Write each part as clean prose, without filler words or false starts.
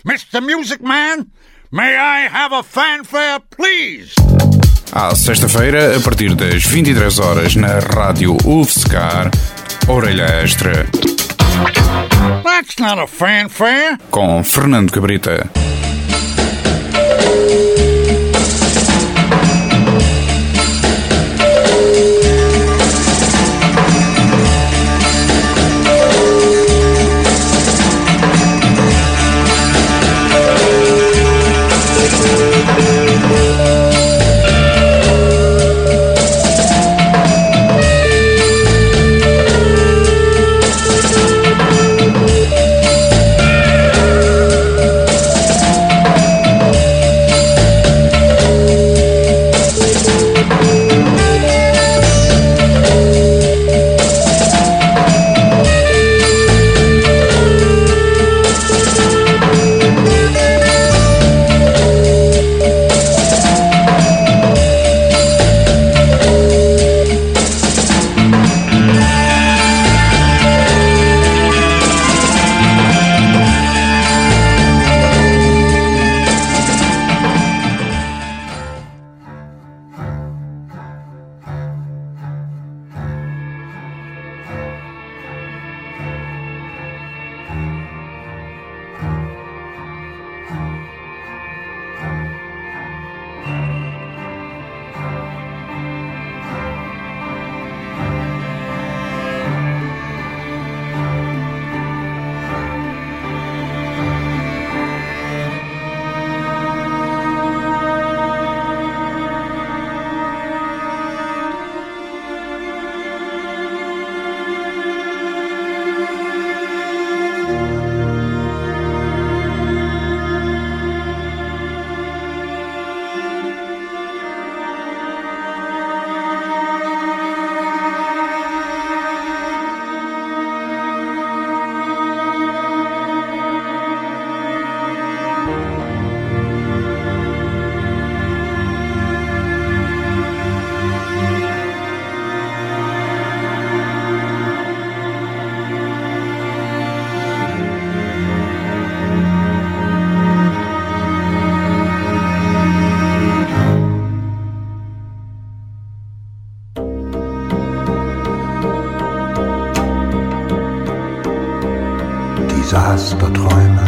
Mr. Music Man, may I have a fanfare, please? À sexta-feira, a partir das 23 horas, na rádio UFSCar, Orelha Extra. That's not a fanfare. Com Fernando Cabrita. Desasterträume.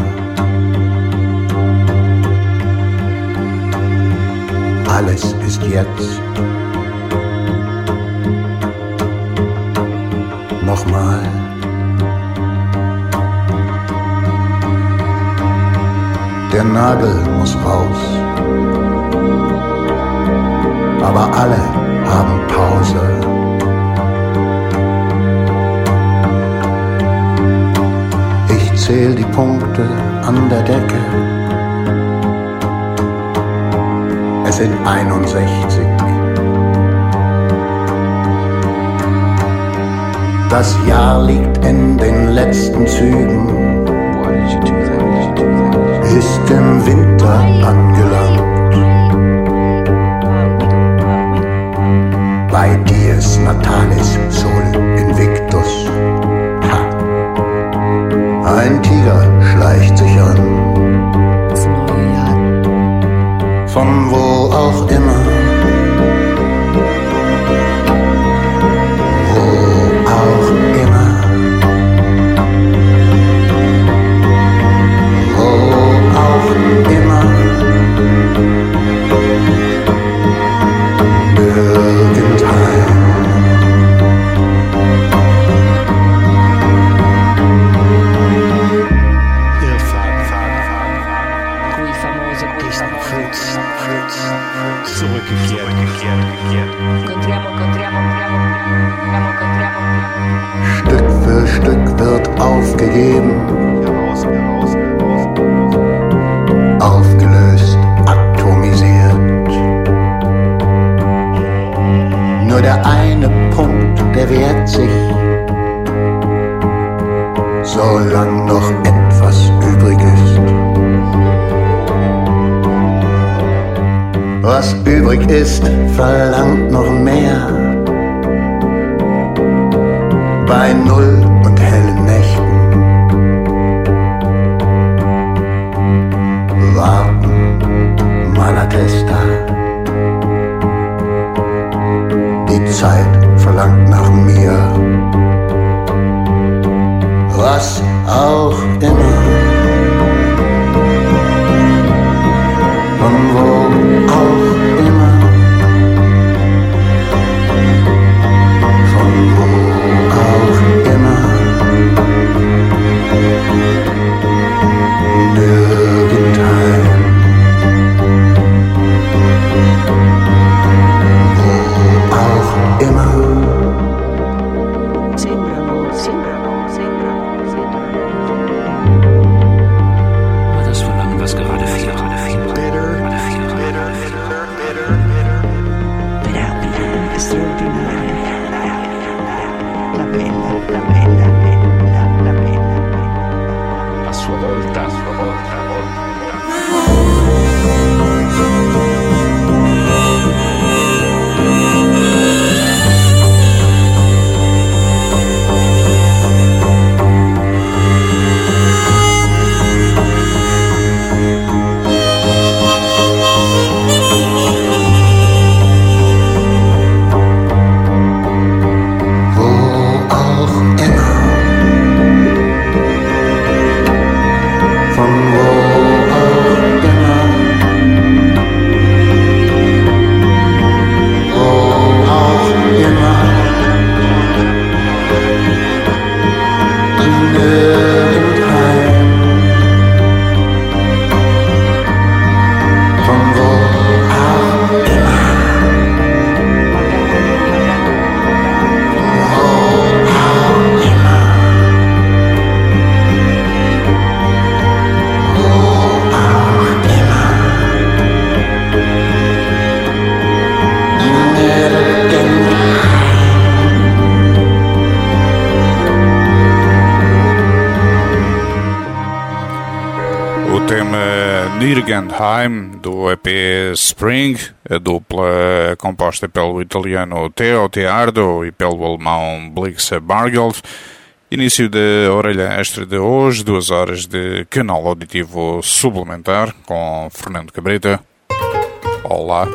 Alles ist jetzt. Nochmal. Der Nagel muss raus. Aber alle haben Pause. Zähl die Punkte an der Decke. Es sind 61. Das Jahr liegt in den letzten Zügen. Ist im Winter angelangt. Bei dies Natalis Sol Invictus. Ein Tiger schleicht sich an. Das neue Jahr. Von wo auch immer. Wo auch immer. Wo auch immer. Irgendein. Stück für Stück wird aufgegeben, aufgelöst, atomisiert. Nur der eine Punkt, der wehrt sich, solange noch etwas übrig ist. Was übrig ist, verlangt noch mehr. Bei Null und hellen Nächten Nirgendheim, do EP Spring, a dupla composta pelo italiano Theo Teardo e pelo alemão Blix Bargeld. Início da orelha extra de hoje, 2 horas de canal auditivo suplementar com Fernando Cabrita. Olá.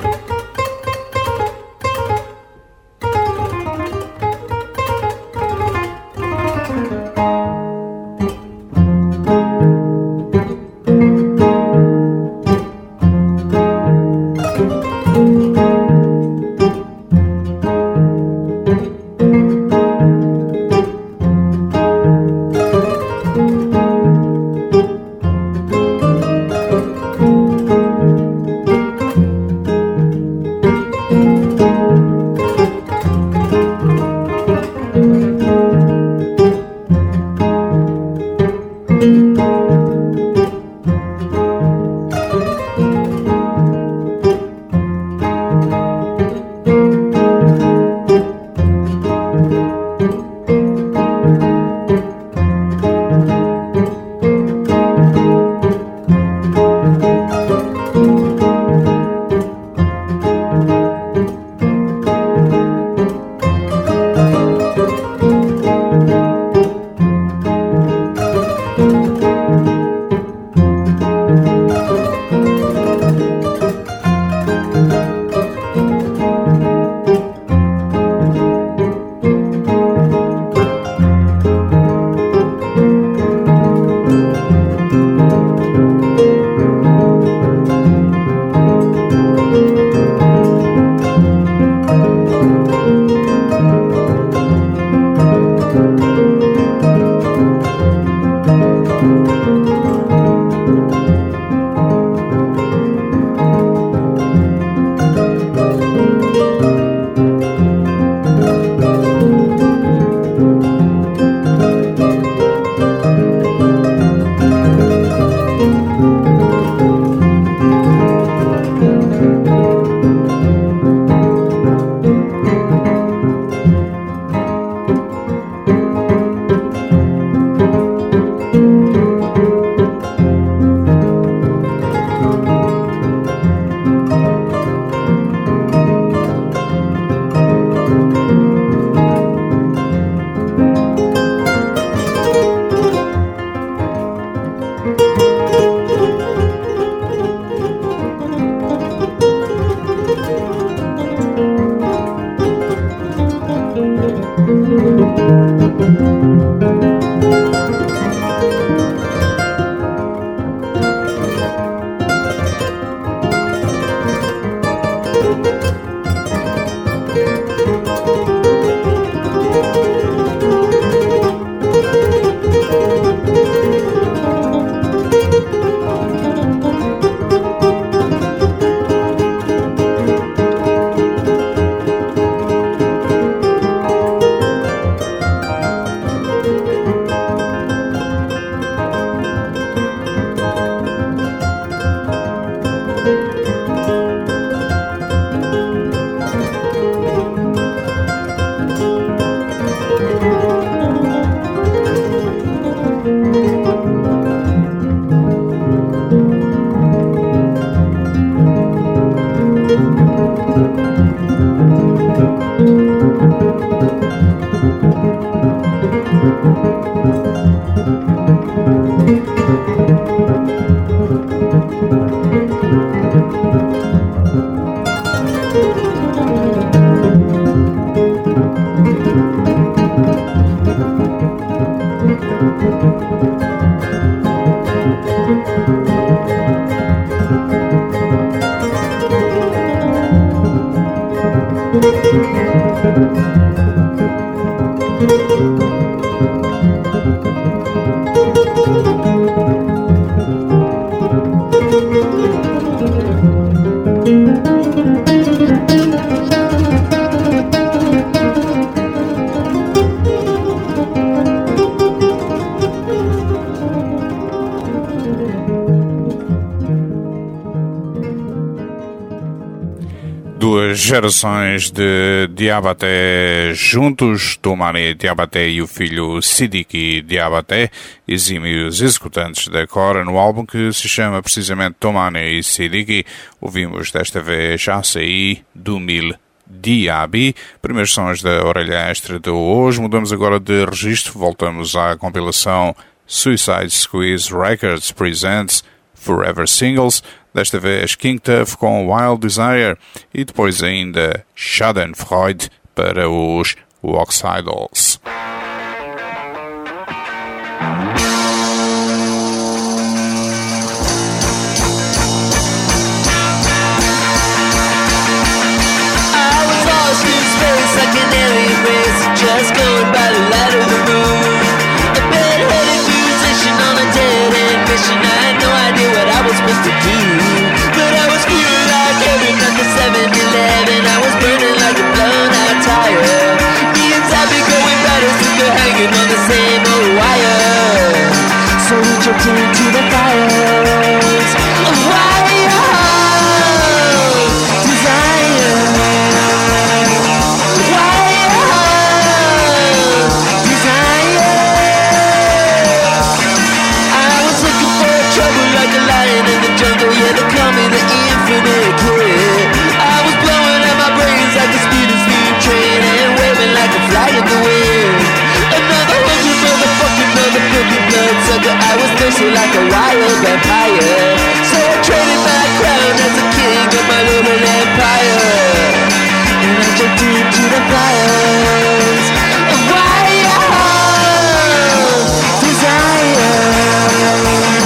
Duas gerações de Diabaté juntos, Toumani Diabaté e o filho Sidiki Diabaté, exímios executantes da Kora, no álbum que se chama precisamente Toumani e Sidiki. Ouvimos desta vez Açaí, do Mil Diaby, primeiros sons da orelha extra de hoje. Mudamos agora de registro, voltamos à compilação Suicide Squeeze Records Presents Forever Singles, desta vez King Tuff com Wild Desire e depois ainda Schadenfreude para os Oxidals. Just going by the light of the moon, a bed-headed musician on a dead-end mission. I had no idea what I was supposed to do, but I was feeling like heaven at the 7-Eleven. I was burning like a blown-out tire. The inside be going bright as if you're hanging on the same old wire. So we jumped into the fires of wild desire. Yeah, they call me the infinite kid. I was blowing out my brains like the speed of steam train and waving like a flag in the wind. Another 100 motherfucking bloodsucker. I was thirsty like a wild vampire, so I traded my crown as a king of my little empire, and I jumped into the fires of wild desire.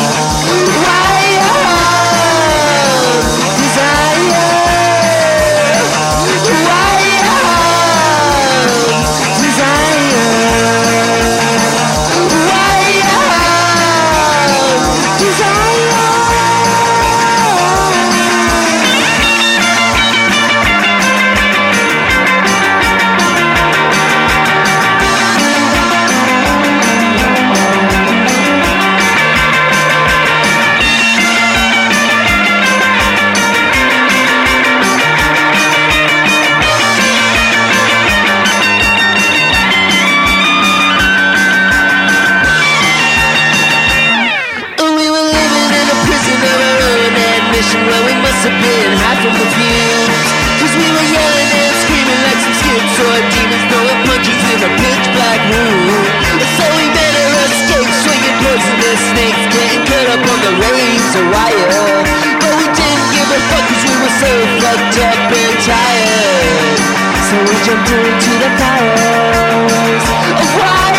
Well, we must have been high from the fumes, 'cause we were yelling and screaming like some schizoid demons, throwing punches in a pitch black room. So we made our escape, swinging poisonous snakes, getting cut up on the razor wire. But we didn't give a fuck 'cause we were so fucked up and tired. So we jumped into the fires of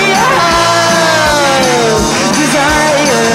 wild desire.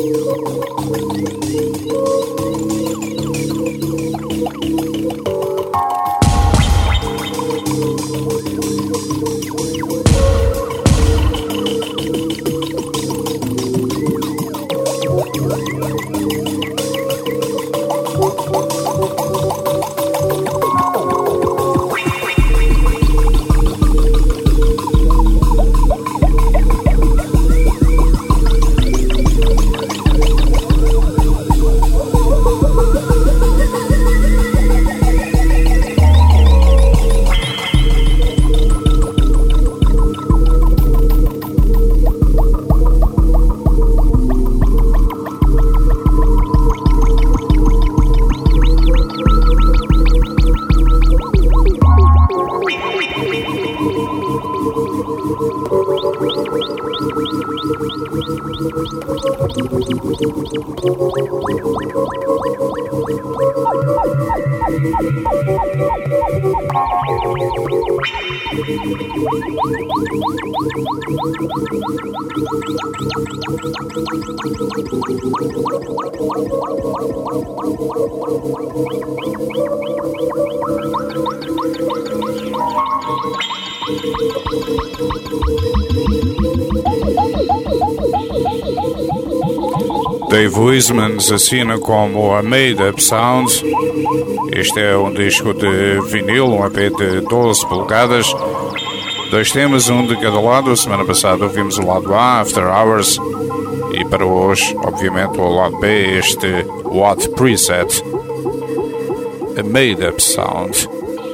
Dave Wiseman assina como a Made Up Sounds. Este é um disco de vinil, um EP de 12 polegadas. 2 temas, um de cada lado. A semana passada ouvimos o lado A, After Hours. E para hoje, obviamente, o lado B, este What Preset, a Made Up Sound.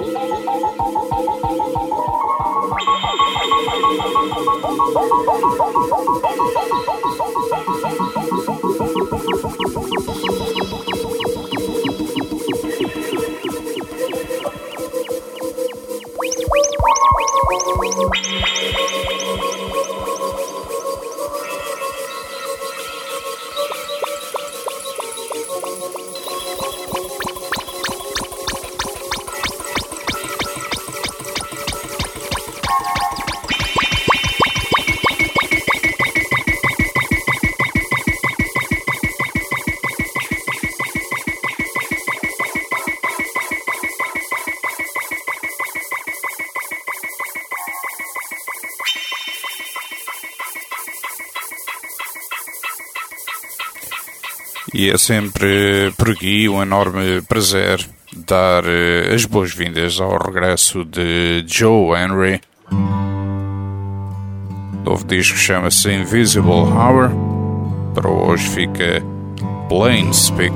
E é sempre por aqui um enorme prazer dar as boas-vindas ao regresso de Joe Henry. O novo disco chama-se Invisible Hour. Para hoje fica Plain Speak.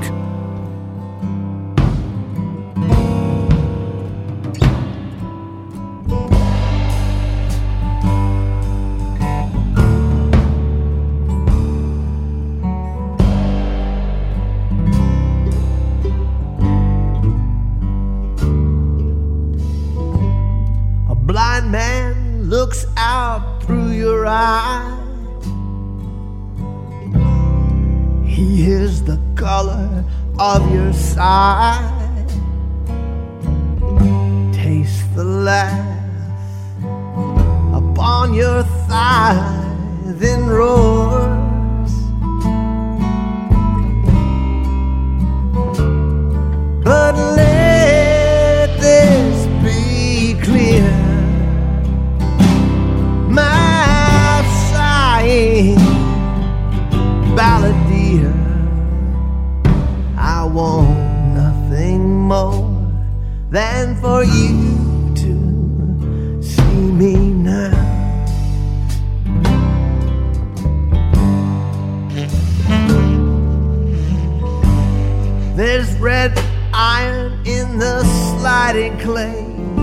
Looks out through your eyes. He hears the color of your sigh. Taste the laugh upon your thigh, then roars. But let this be clear. My sighing balladeer, I want nothing more than for you to see me now. There's red iron in the sliding clay.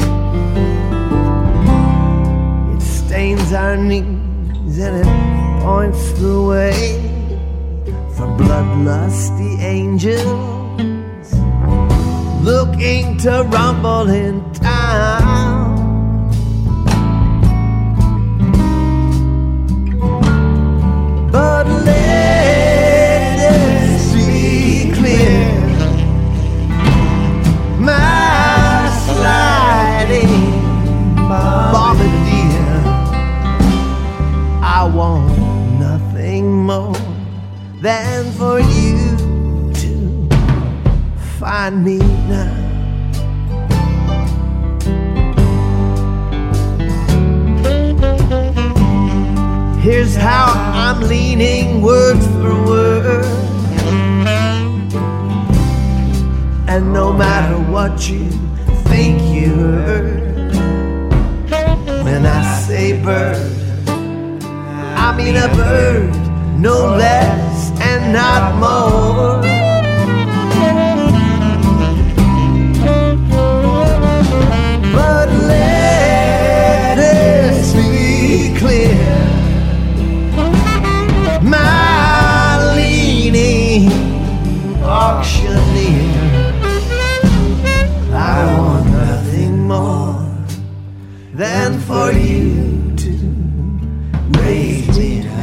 Stains our knees and it points the way for bloodlusty angels looking to rumble in town. But let this be clear, my sliding bombardier, I want nothing more than for you to find me now. Here's how I'm leaning word for word, and no matter what you think you heard, when I say bird, I mean a bird, no less and not more. But let us be clear, my leaning auctioneer, I want nothing more than for you to raise me down.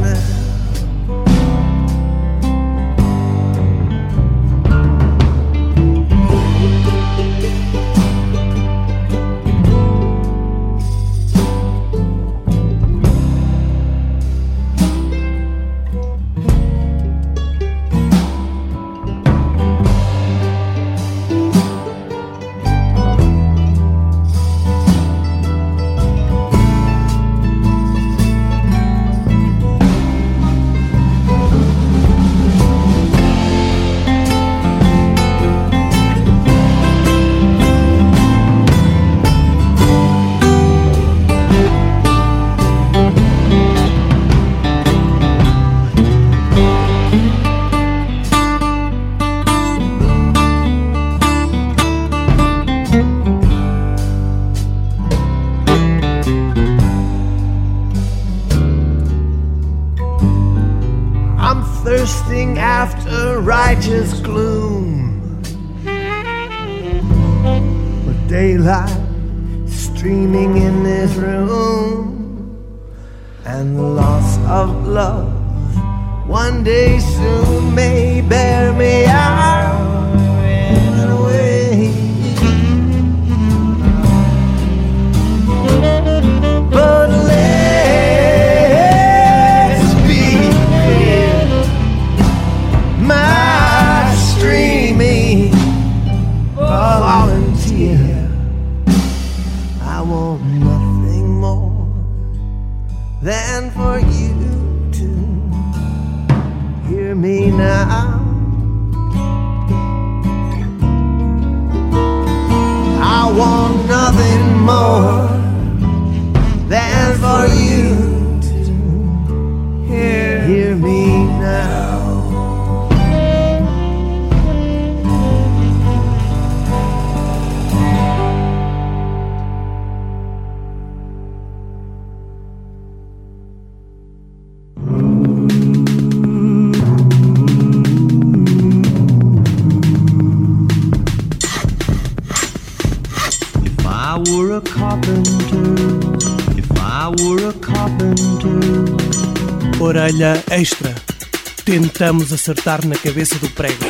Thirsting after righteous gloom, with daylight streaming in this room, and the loss of love one day soon may bear me out and away. But let's be clear, my streaming volunteer, I want nothing more than for you to hear me now. I want nothing more than for you to hear me now. Orelha extra. Tentamos acertar na cabeça do prego.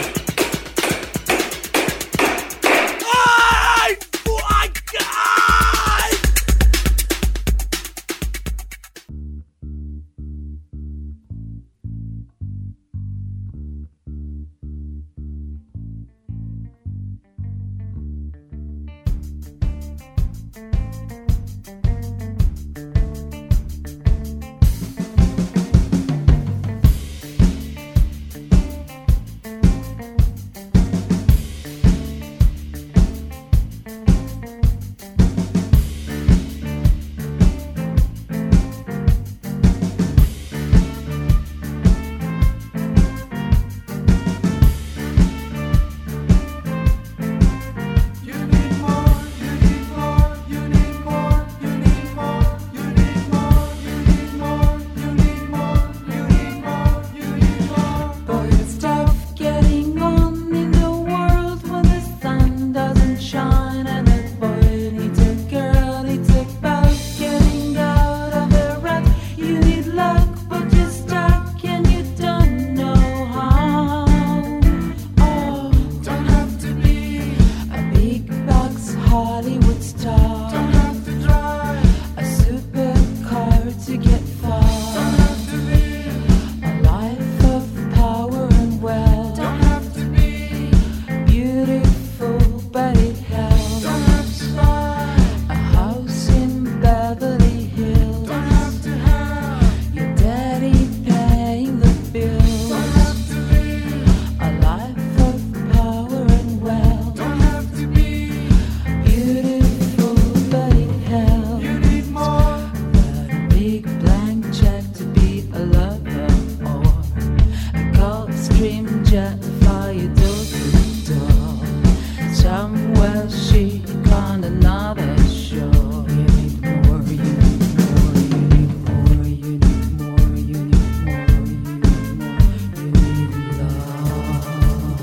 jet fly you door to door. Somewhere she gone another shore. You need more, you need more, you need more, you need more, you need more, you need more, you need love.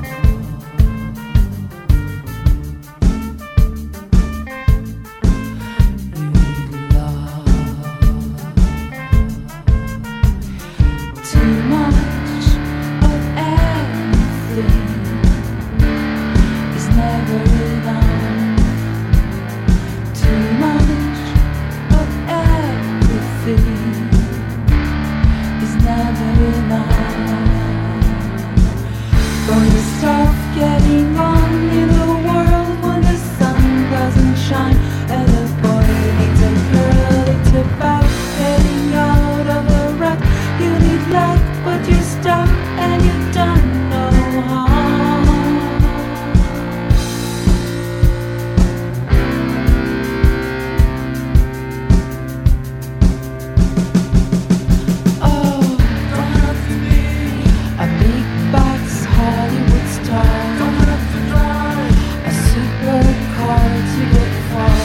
You need love. Too much of everything is never enough. Too much of everything is never enough. Gonna stop getting on in a world when the sun doesn't shine, and the boy needs a girl. It's about getting out of a rut. You need luck, but you're stuck and you don't know how. Oh, a big box Hollywood star, a supercar to get far,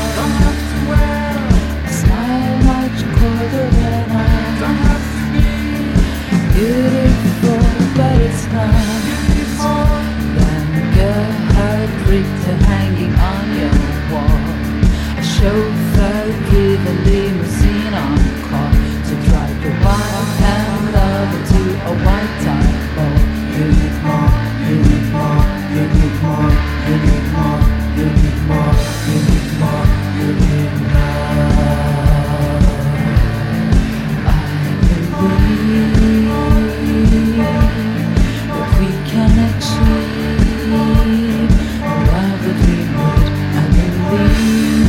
a smile much colder than I. Beautiful, but it's not. Then get heartbreak to hanging on your wall. A chauffeur driven limousine on call to drive your wife and lover to a white tie ball. You need more, you need more, you need more, you need more, you need more, you need more, you need love. I believe that we can achieve whatever we would. I believe,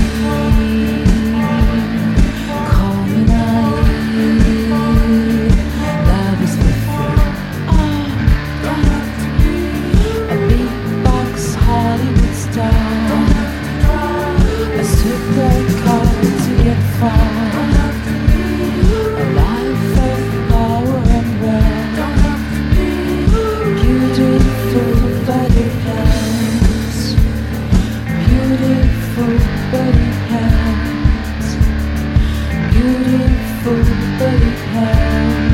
call me naive, love is for free. A big box Hollywood star, a supercar to get far, a life of power and wealth, beautiful body hands, beautiful body hands, beautiful body hands.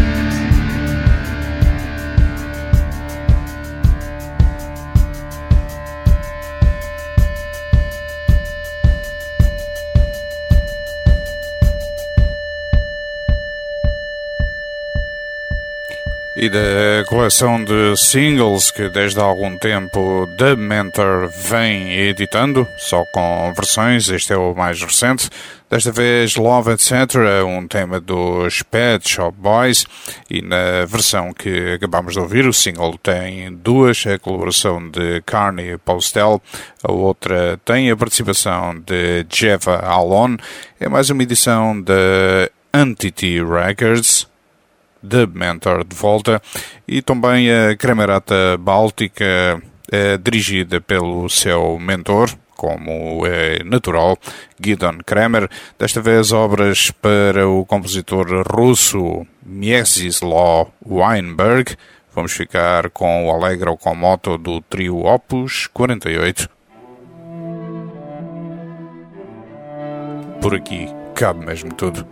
E da coleção de singles que desde há algum tempo The Mentor vem editando, só com versões, este é o mais recente, desta vez Love Etc., um tema dos Pet Shop Boys, e na versão que acabamos de ouvir, o single tem duas, a colaboração de Carney Postel, a outra tem a participação de Jeva Alon, é mais uma edição da Entity Records, The Mentor de volta, e também a Cremerata Báltica, dirigida pelo seu mentor, como é natural, Gidon Kremer, desta vez obras para o compositor russo Mieczysław Weinberg. Vamos ficar com o Allegro com moto do trio Opus 48. Por aqui cabe mesmo tudo.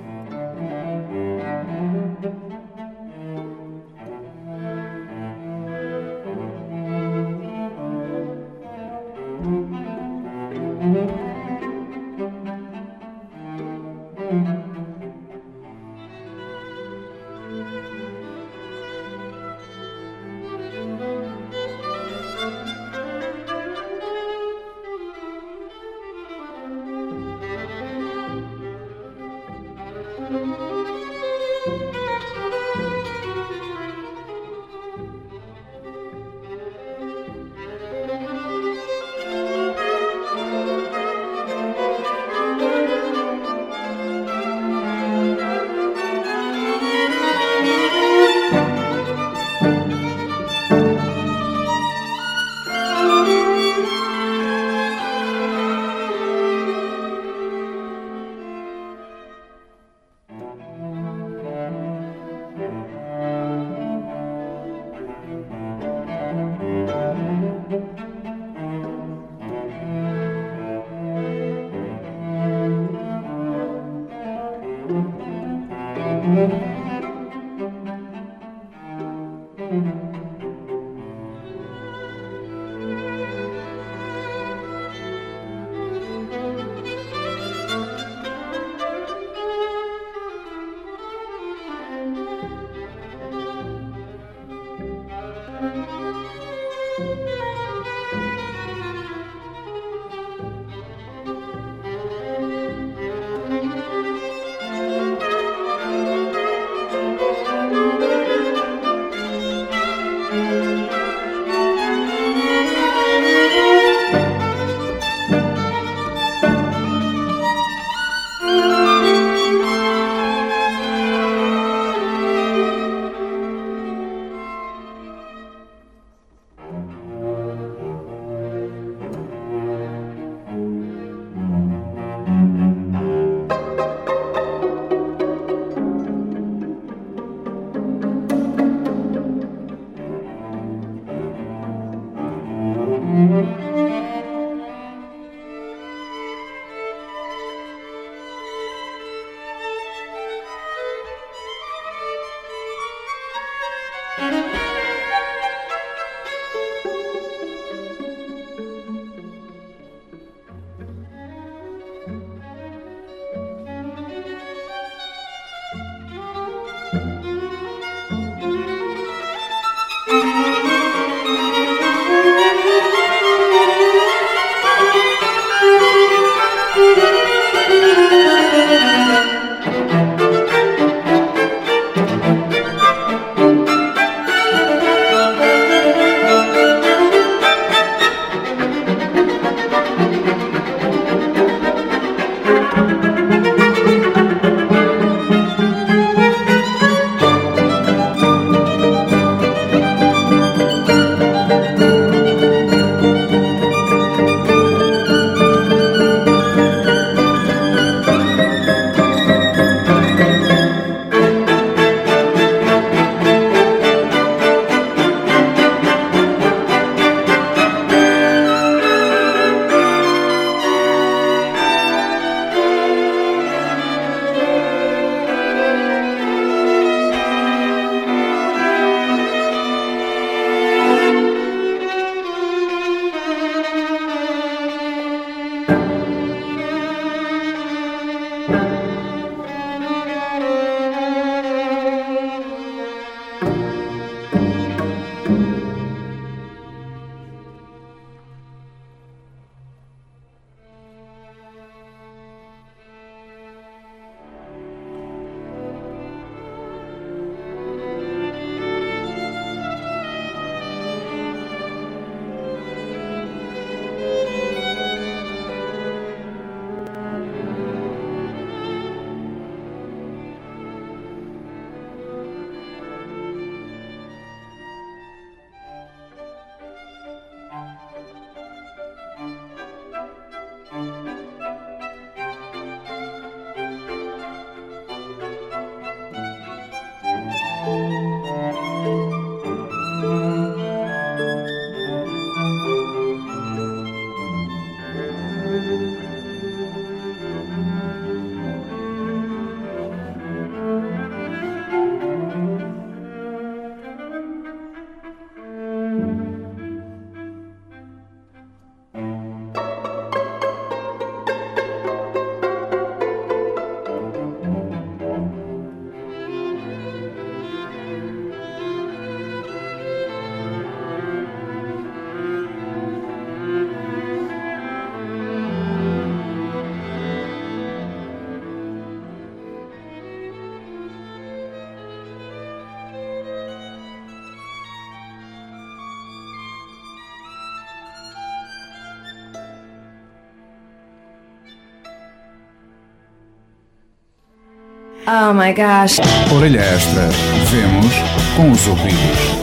Oh my gosh. Orelha Extra. Vemos com os ouvidos.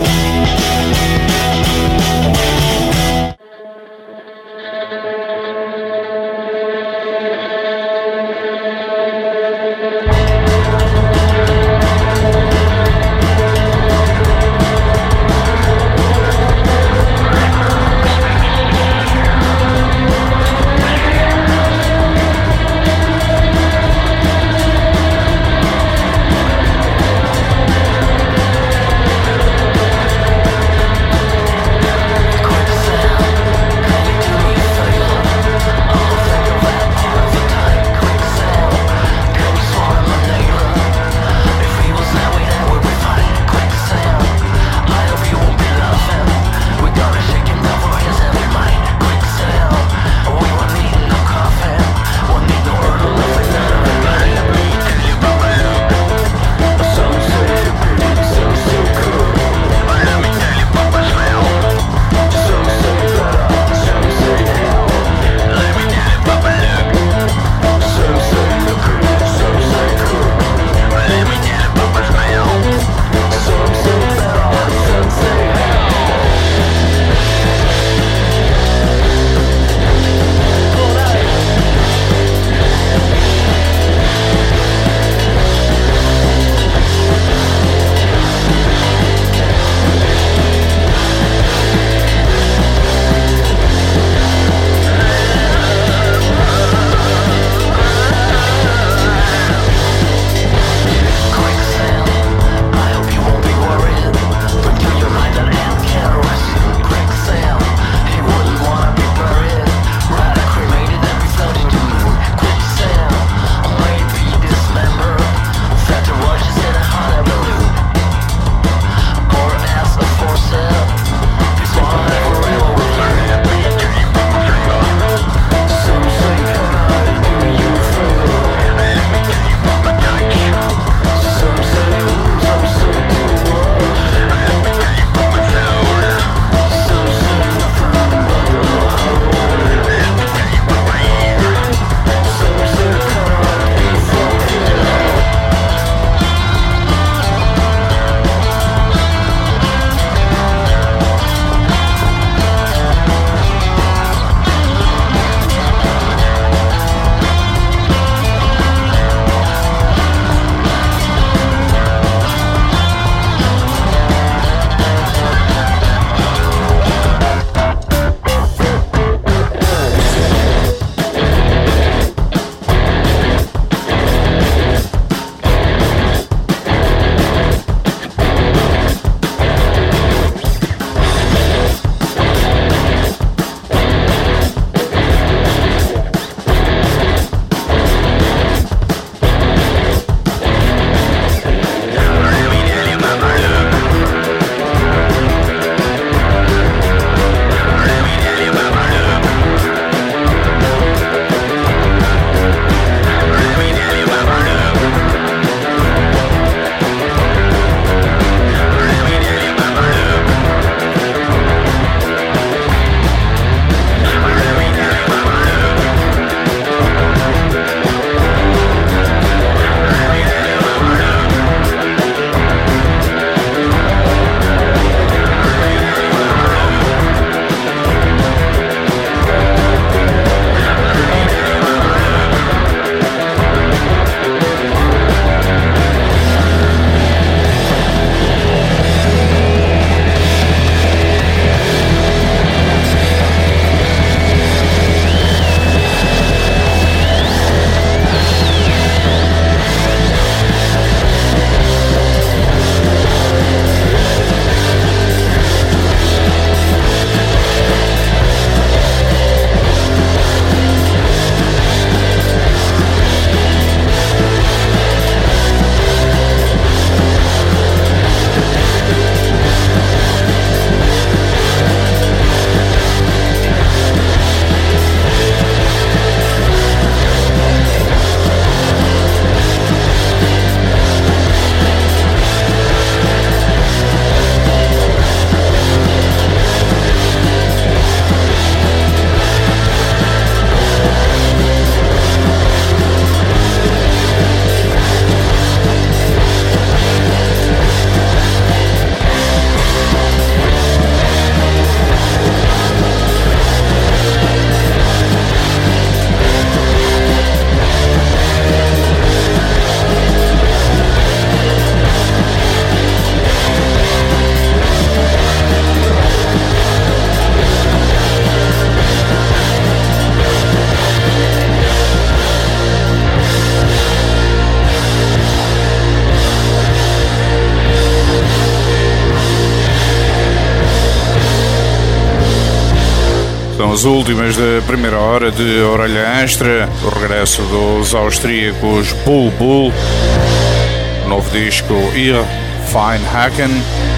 as últimas da primeira hora de Orelha Extra, o regresso dos austríacos Bulbul, novo disco Ihr Feinhaken,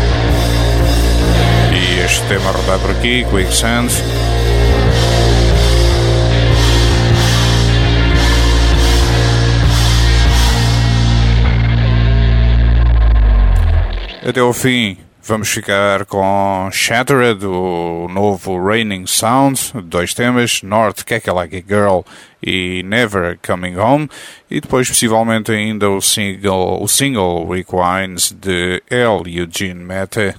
e este tema a rodar por aqui, Quicksand. Até ao fim vamos ficar com Shattered, o novo Raining Sound, 2 temas, North Kakalaki Girl e Never Coming Home, e depois possivelmente ainda o single Weak Wines de L. Eugene Mete.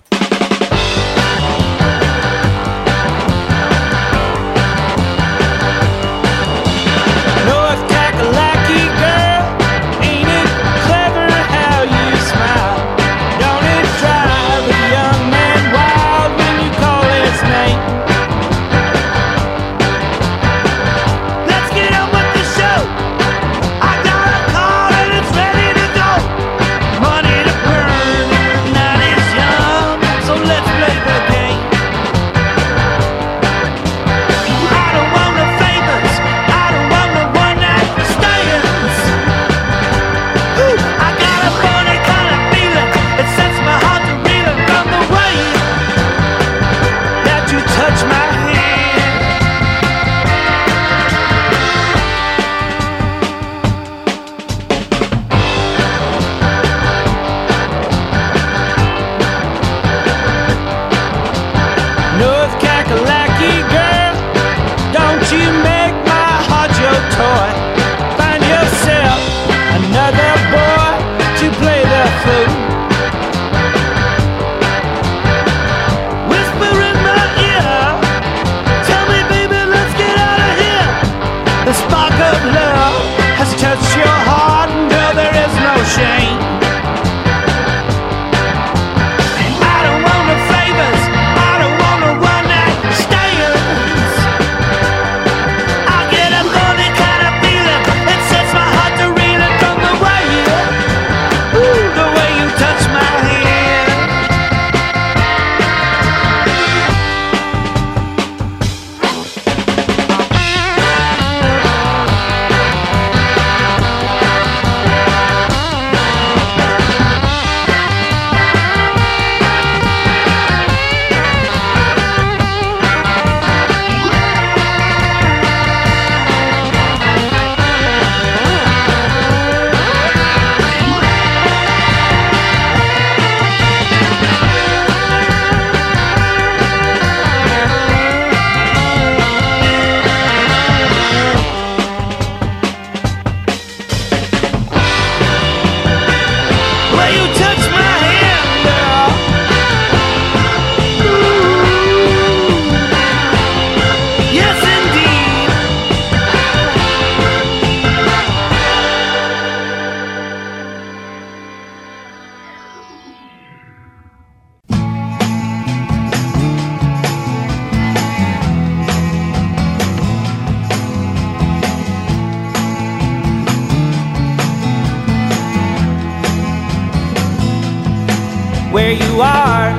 Where you are,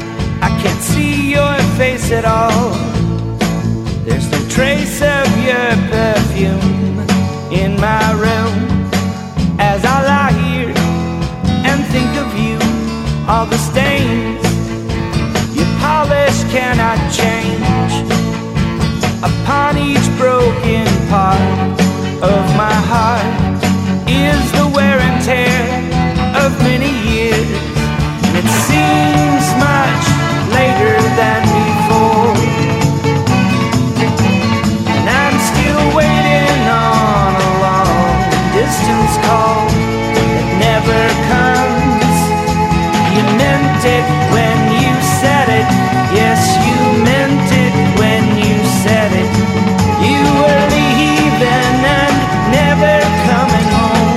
I can't see your face at all. There's no trace of your perfume in my room. As I lie here and think of you, all the stains your polish cannot change. Upon each broken part of my heart is the wear and tear of many years. It seems much later than before, and I'm still waiting on a long distance call that never comes. You meant it when you said it. Yes, you meant it when you said it. You were leaving and never coming home.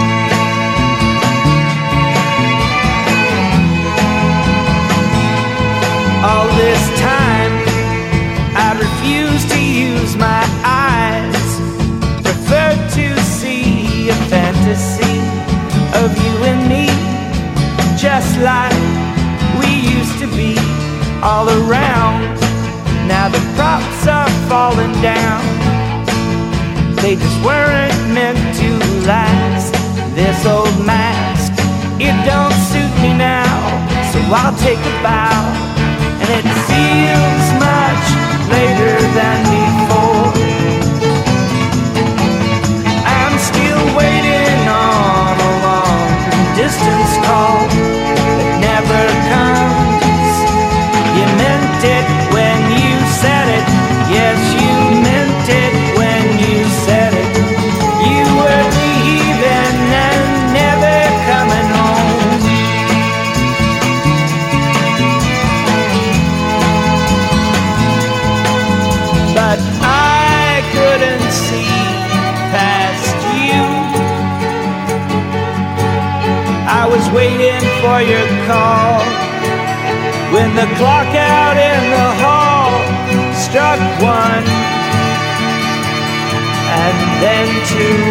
All this time I refuse to use my eyes, prefer to see a fantasy of you and me, just like we used to be, all around Now the crops are falling down. They just weren't meant to last. This old mask, it don't suit me now, so I'll take a bow. And it feels much later than before. I'm still waiting on a long distance call that never comes. You meant it when you said it. Yes, you meant it when you said it. You were leaving and never coming home. But I couldn't see past you. I was waiting for your call when the clock out in the hall struck 1 and then 2.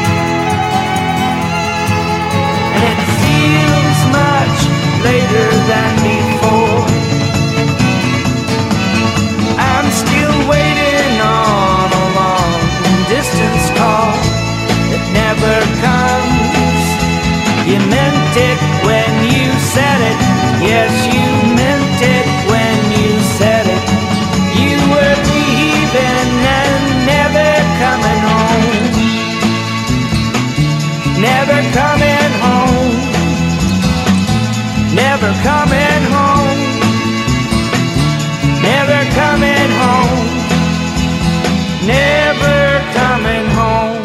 And it feels much later than before. I'm still waiting on a long distance call that never comes. You meant it when you said it. Yes, you meant it when you said it. You were leaving and never coming home. Never coming home. Never coming home. Never coming home. Never coming home.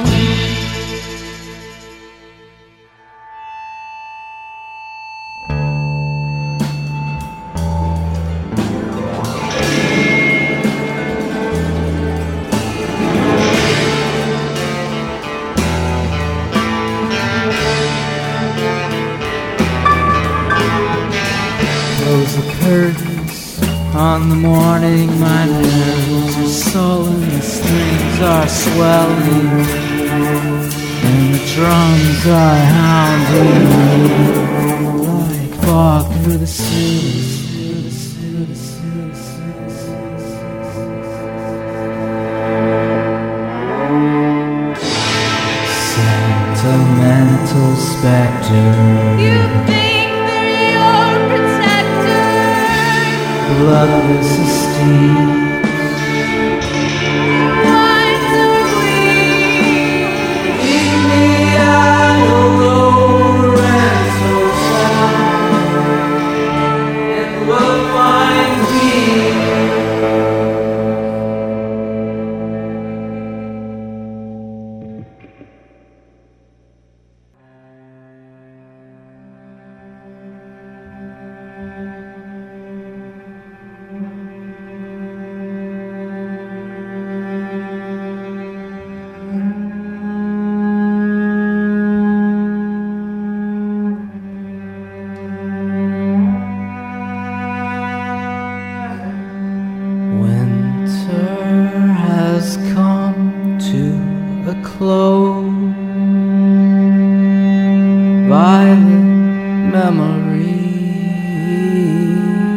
Close the curtains on the morning. My nerves are sullen, the strings are swelling, and the drums are hounding me like fog through the city. Sentimental spectre. You think they're your protector. Bloodless esteem. Why do we? Leave me out alone, rental town, and we'll find me. Winter has come to a close. Violet memories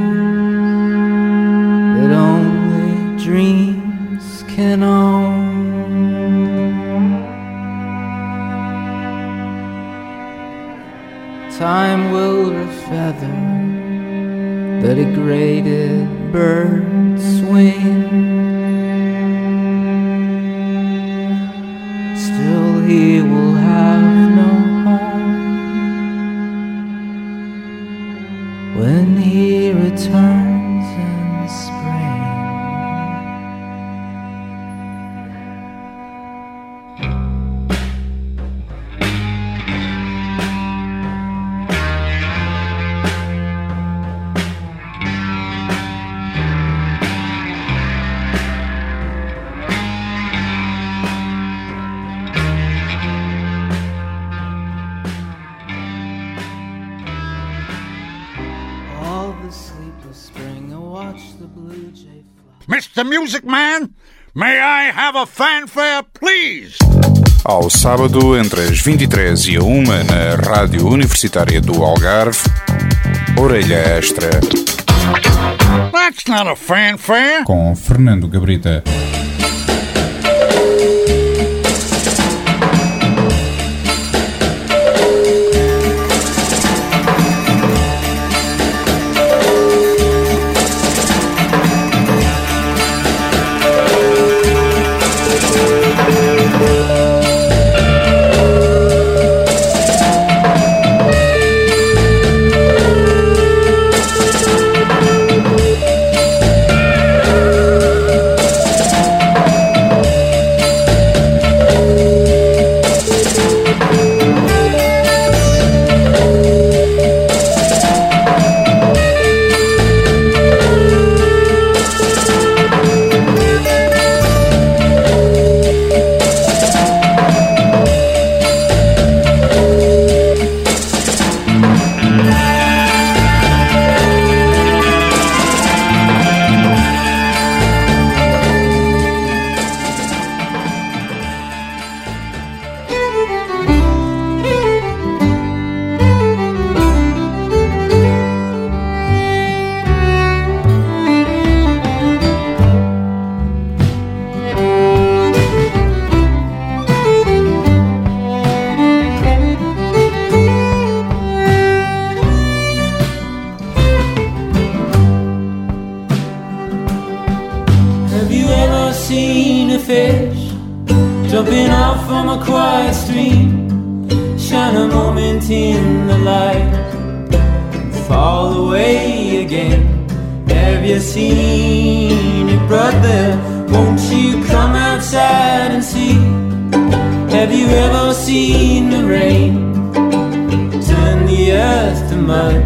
that only dreams can own. Time will refeather the degraded bird's wing. Still he will have no home when he returns in spring. All the sleepless spring, I watch the blue jay fly. Mr. Music Man, may I have a fanfare, please? Ao sábado, entre as 23 e a 1 na Rádio Universitária do Algarve, Orelha Extra. That's not a fanfare. Com Fernando Gabrita. Jumping off from a quiet stream, shine a moment in the light, fall away again. Have you seen it, brother? Won't you come outside and see? Have you ever seen the rain turn the earth to mud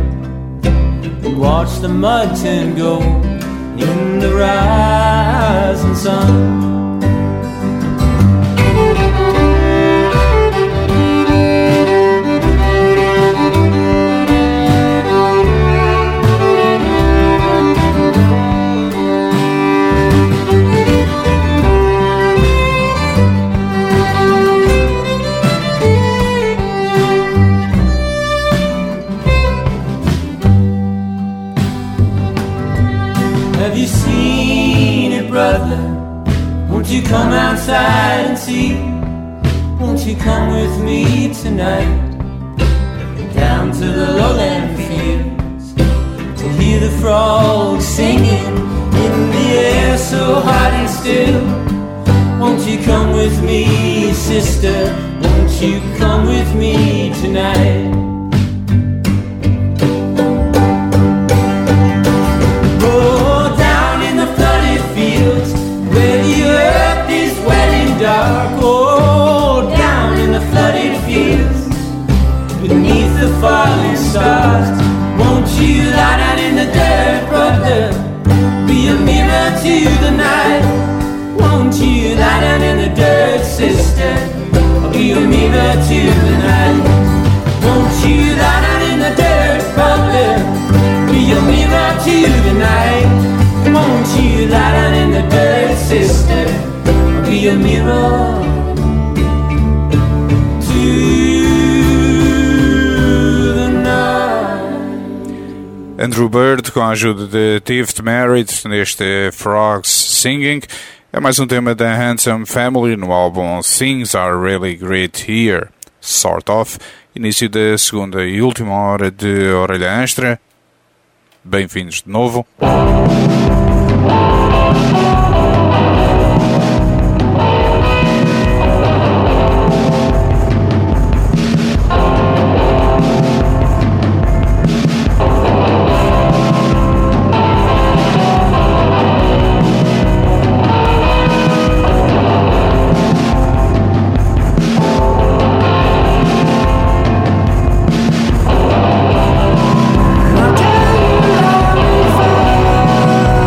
and watch the mud turn gold in the rising sun? Won't you come outside and see? Won't you come with me tonight? Down to the lowland fields to hear the frogs singing in the air so hot and still. Won't you come with me, sister? Won't you come with me tonight? Dark, oh, down in the flooded fields, beneath the falling stars. Won't you lie down in the dirt, brother? Be a mirror to the night. Won't you lie down in the dirt, sister? Be a mirror to the night. Won't you lie down in the dirt, brother? Be a mirror to the night. Won't you lie down in the dirt, sister? Be a mirror to the night. Andrew Bird com a ajuda de Tift Merritt neste Frogs Singing. É mais um tema da Handsome Family no álbum Things Are Really Great Here, Sort Of. Início da segunda e última hora de Orelha Extra. Bem-vindos de novo. I'll tell you how we felt.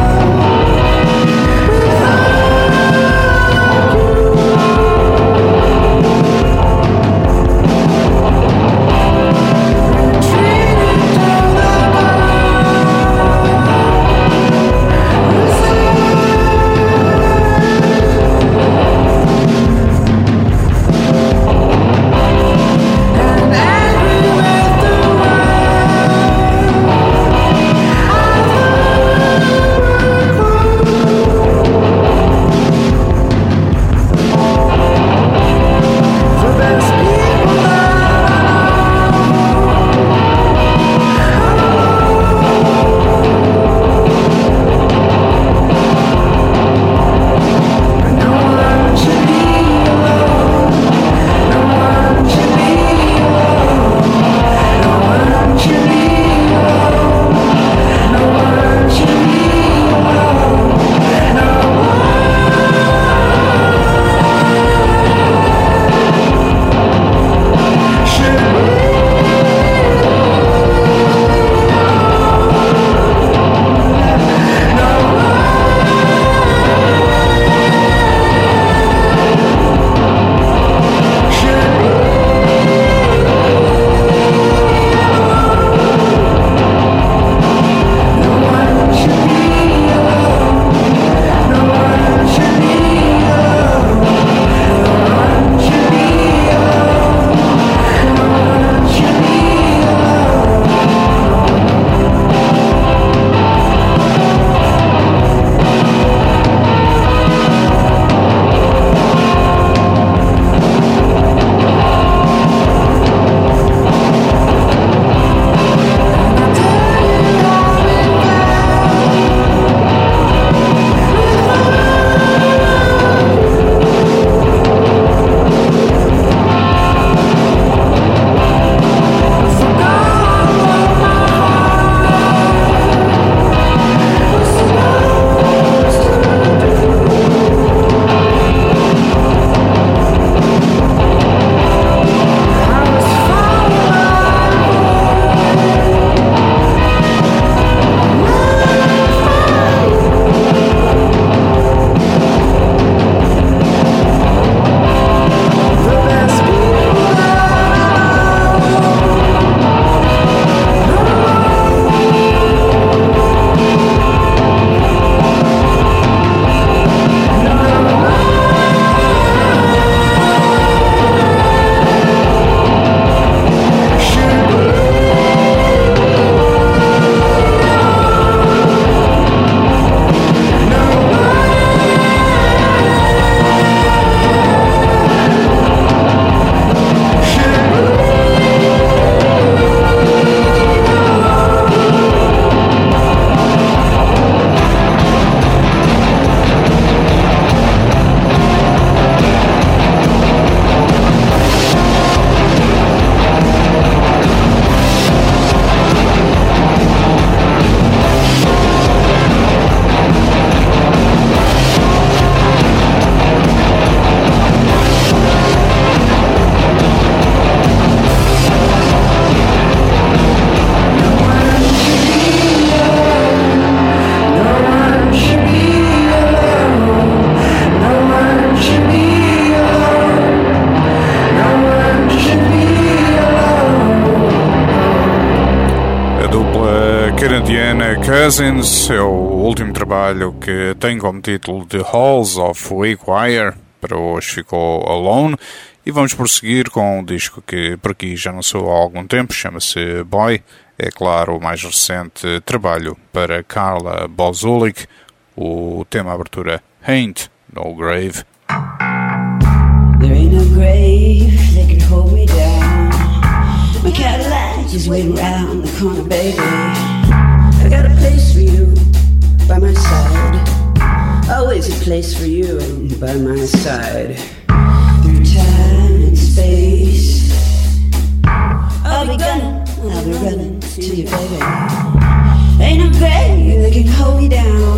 Magazines é o último trabalho que tem como título The Halls of Wickwire. Para hoje ficou Alone. E vamos prosseguir com um disco que por aqui já lançou há algum tempo, chama-se Boy. É claro o mais recente trabalho para Carla Bozulik, o tema abertura Ain't No Grave. There ain't no grave that can hold me down. My Cadillac is waiting round the corner, baby. I got a place for you by my side. Always a place for you and by my side. Through time and space, I'll be running to you, baby. Ain't no grave that can hold me down.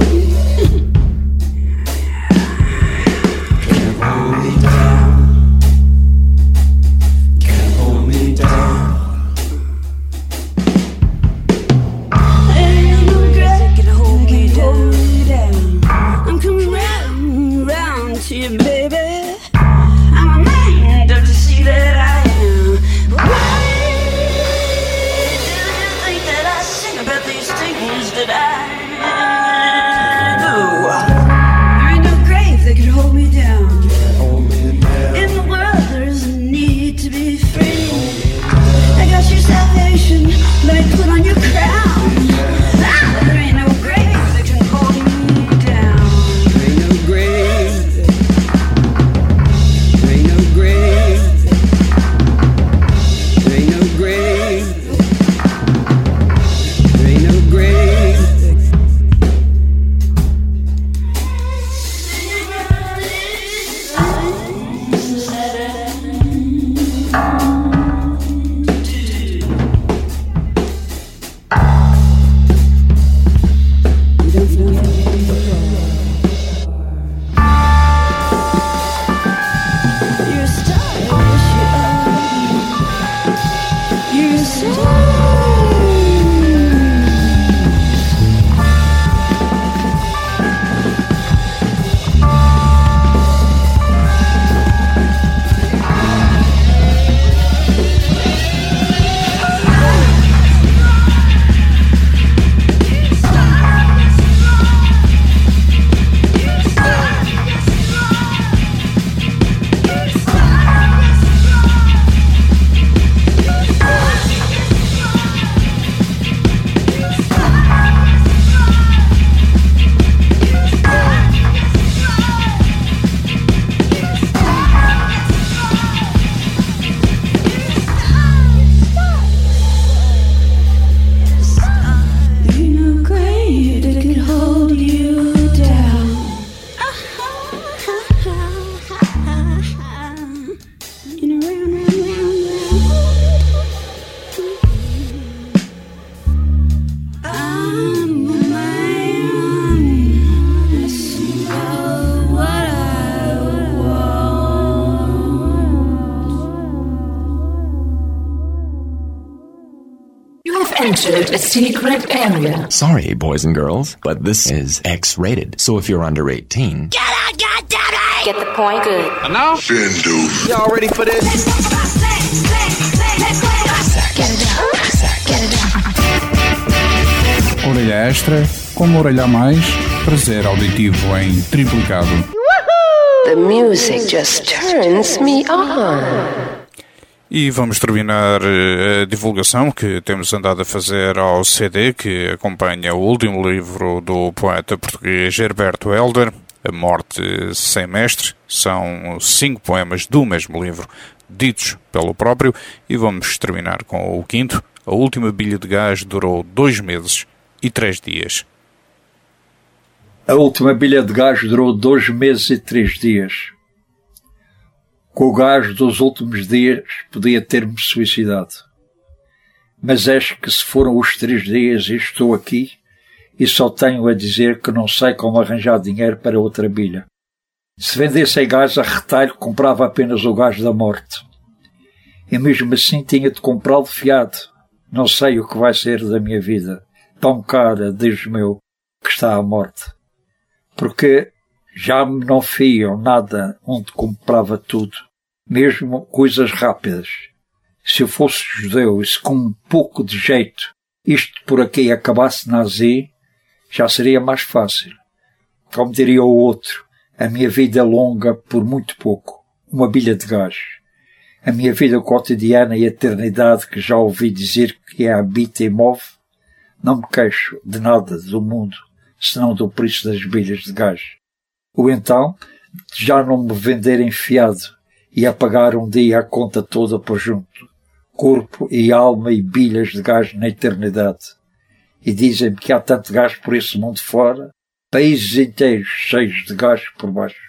Can't hold me down. Can't hold me down. Ain't no grave that can hold me down. I'm coming round to you, baby. I'm a man, don't you see that I am? Why do you think that I sing about these things that I do? There ain't no grave that can hold me down. In the world there's a need to be free. I got your salvation, let me put on your crown. There ain't no grave that can hold me down. There ain't no grave. There ain't no grave. There ain't no grave. There ain't no grave. You're a star, yes you are. You're a star. Ain't no grave that could hold you down. And round. I'm a man. That's what I want. You have entered a secret area. Sorry, boys and girls, but this is X-rated. So if you're under 18... Get out, goddammit! Get the point good. And now? Y'all ready for this? Get it down. Get it down. Orelha extra, como orelha a mais, prazer auditivo em triplicado. The music just turns me on. E vamos terminar a divulgação que temos andado a fazer ao CD que acompanha o último livro do poeta português Herberto Helder, A Morte Sem Mestre. São 5 poemas do mesmo livro, ditos pelo próprio, e vamos terminar com o quinto. A última bilha de gás durou 2 meses e 3 dias. A última bilha de gás durou 2 meses e 3 dias. Com o gás dos últimos dias podia ter-me suicidado. Mas acho que se foram os 3 dias e estou aqui e só tenho a dizer que não sei como arranjar dinheiro para outra bilha. Se vendessem gás a retalho, comprava apenas o gás da morte. E mesmo assim tinha de comprá-lo fiado. Não sei o que vai ser da minha vida. Tão cara, Deus meu, que está a morte. Porque já me não fiam nada onde comprava tudo. Mesmo coisas rápidas. Se eu fosse judeu e se com um pouco de jeito isto por aqui acabasse nazi, Já seria mais fácil. Como diria o outro, a minha vida é longa por muito pouco. Uma bilha de gás. A minha vida cotidiana e a eternidade que já ouvi dizer que a habita e move, não me queixo de nada do mundo, senão do preço das bilhas de gás. Ou então, já não me venderem fiado e a pagar um dia a conta toda por junto, corpo e alma e bilhas de gás na eternidade. E dizem-me que há tanto gás por esse mundo fora, países inteiros cheios de gás por baixo.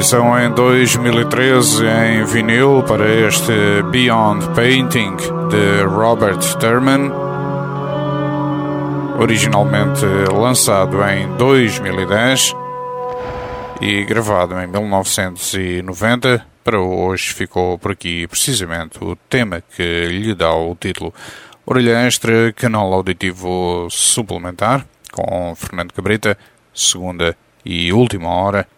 reedição em 2013 em vinil para este Beyond Painting de Robert Thurman, originalmente lançado em 2010 e gravado em 1990. Para hoje ficou por aqui precisamente o tema que lhe dá o título Orelha Extra, canal auditivo suplementar, com Fernando Cabrita, segunda e última hora.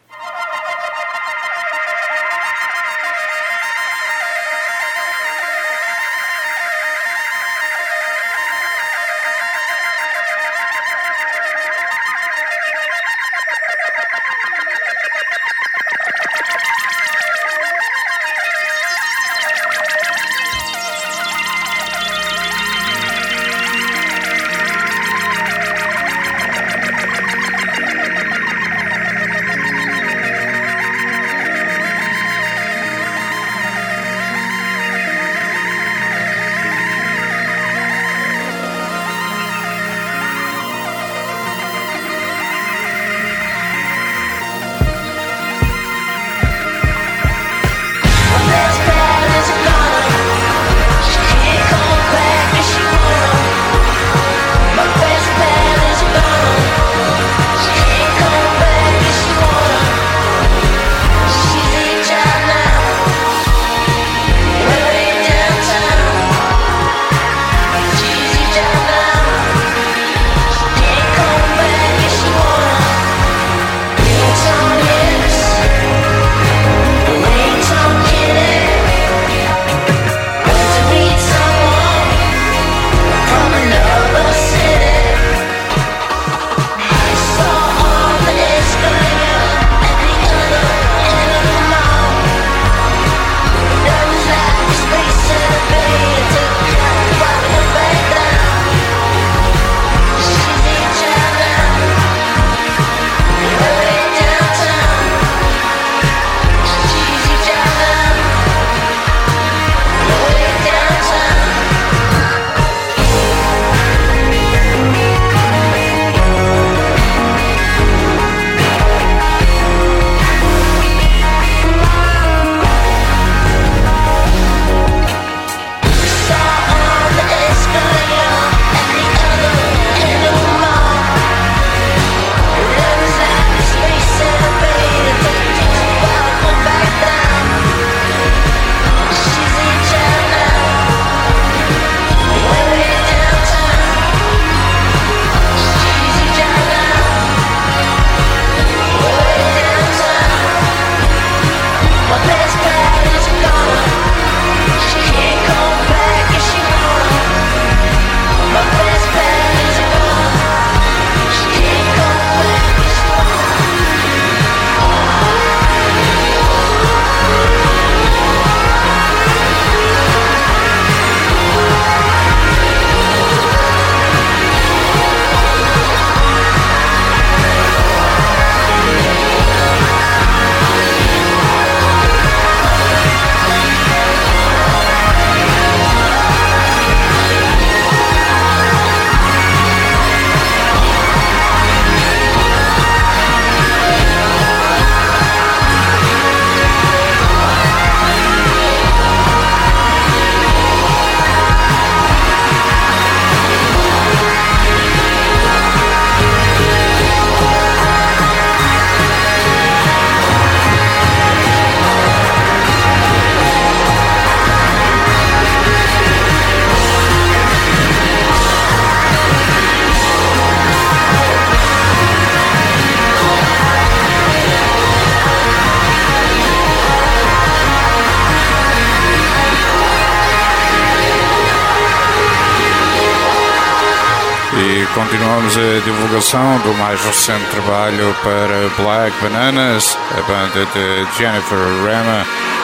Continuamos a divulgação do mais recente trabalho para Black Bananas, a banda de Jennifer Rama.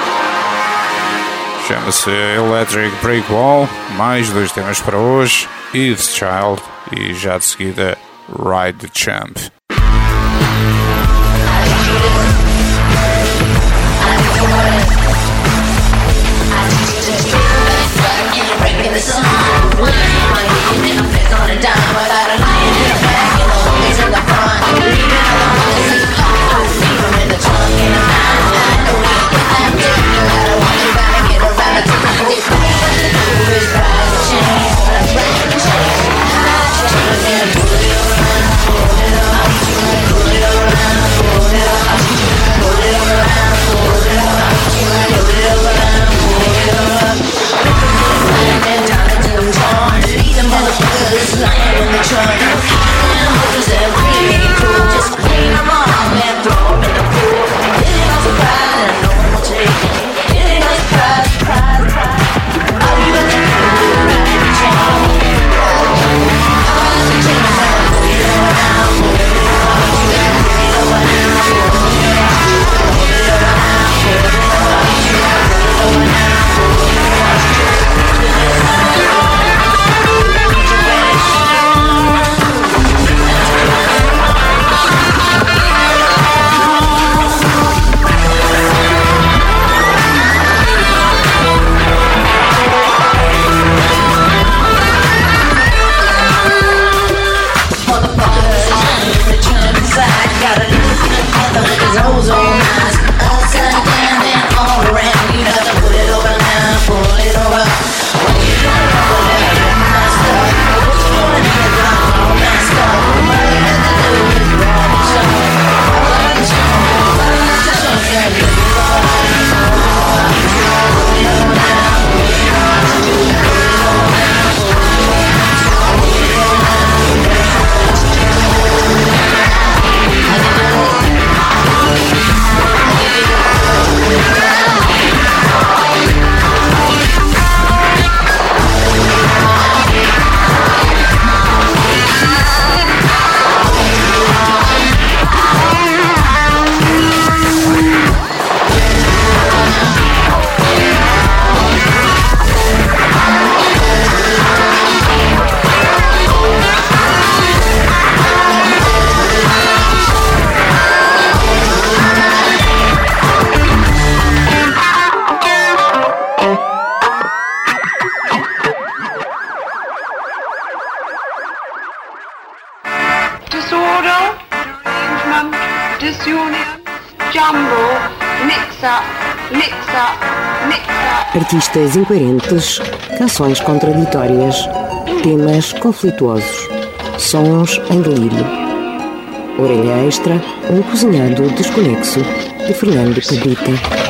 Chama-se Electric Brick Wall. Mais dois temas para hoje, Eve's Child e já de seguida Ride the Champ. Leaving alone, I see them in the trunk in the night. Confusione, Jumble, Mix-Up, Mix-Up, Mix-Up. Artistas incoerentes, canções contraditórias, temas conflituosos, sons em delírio. Orelha Extra, um cozinhado desconexo, de Fernando Cabrita.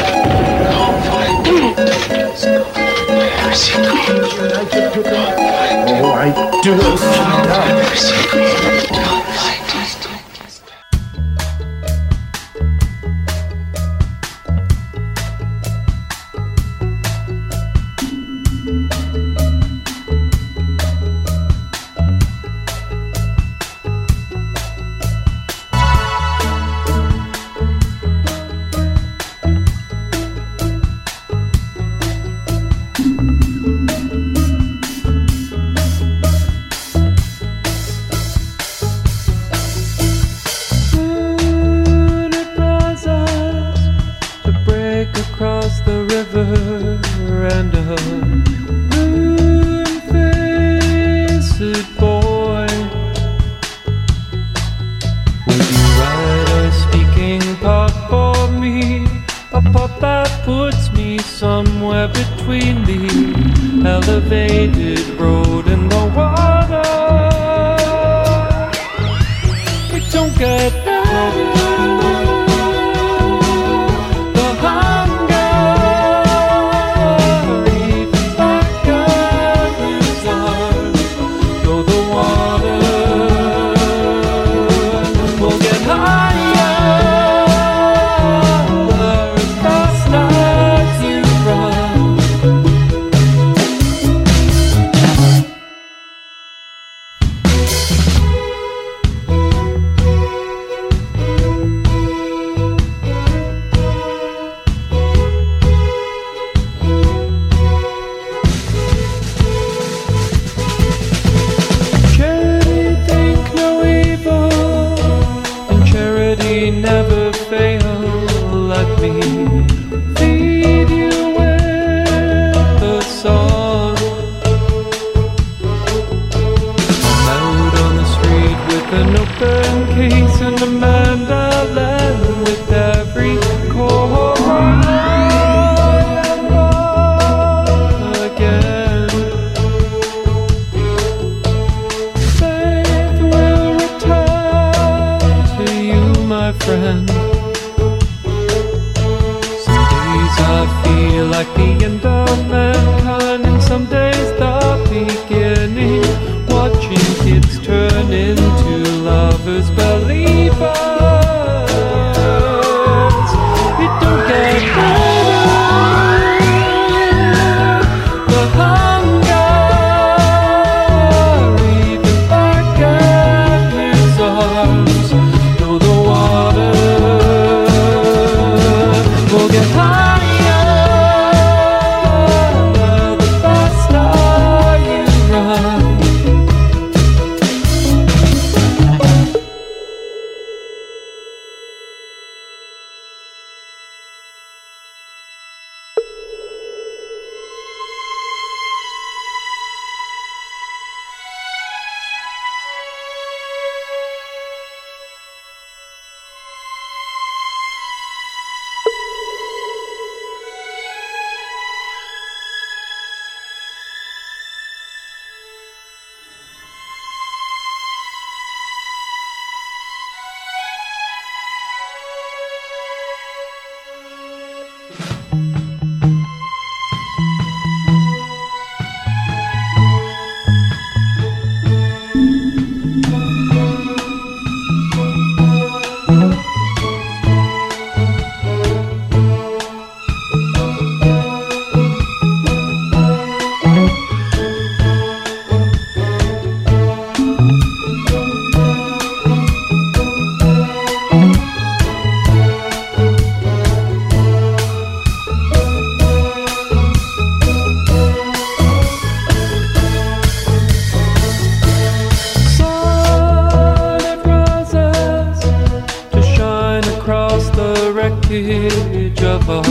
wreckage of our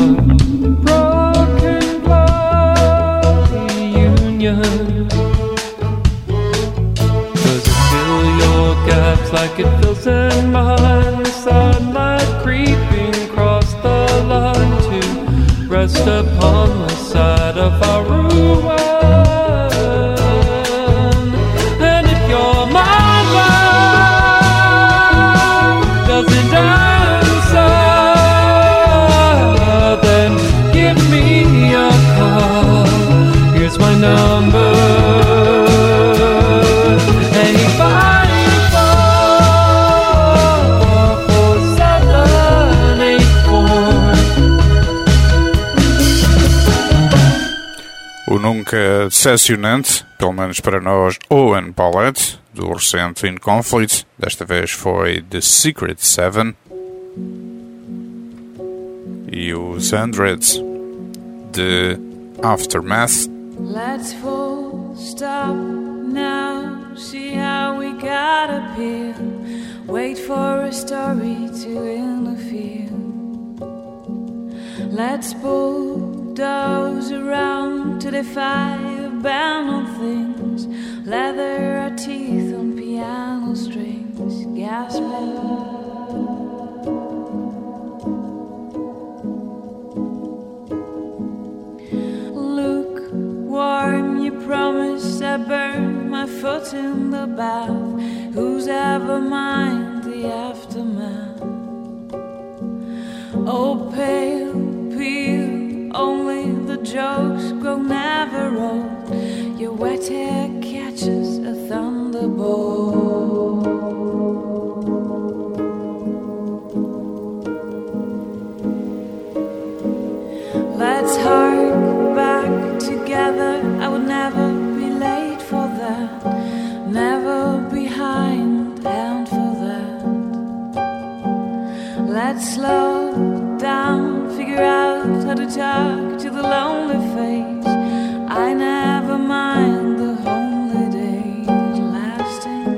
broken bloody union. Does it fill your gaps like it fills in mine? Sunlight rest upon the side of our ruin. And if your mother doesn't answer, then give me a call. Here's my number. O nunca decepcionante, pelo menos para nós, Owen Pallett, do recente In Conflict, desta vez foi The Secret Seven, e os Hundreds de Aftermath. Let's full stop now, see how we got up here. Wait for a story to interfere. Let's bulldoze around to defy a ban on things. Leather our teeth on piano strings, gasping. Lukewarm, you promised I burned my foot in the bath. Who's ever mind the aftermath? Oh, pale peel, only the jokes grow never old. Your wet hair catches a thunderbolt. Let's hark back together. I would never be late for that, never behindhand for that. Let's slow down, figure out how to talk to the lonely face. I never mind the homely days lasting.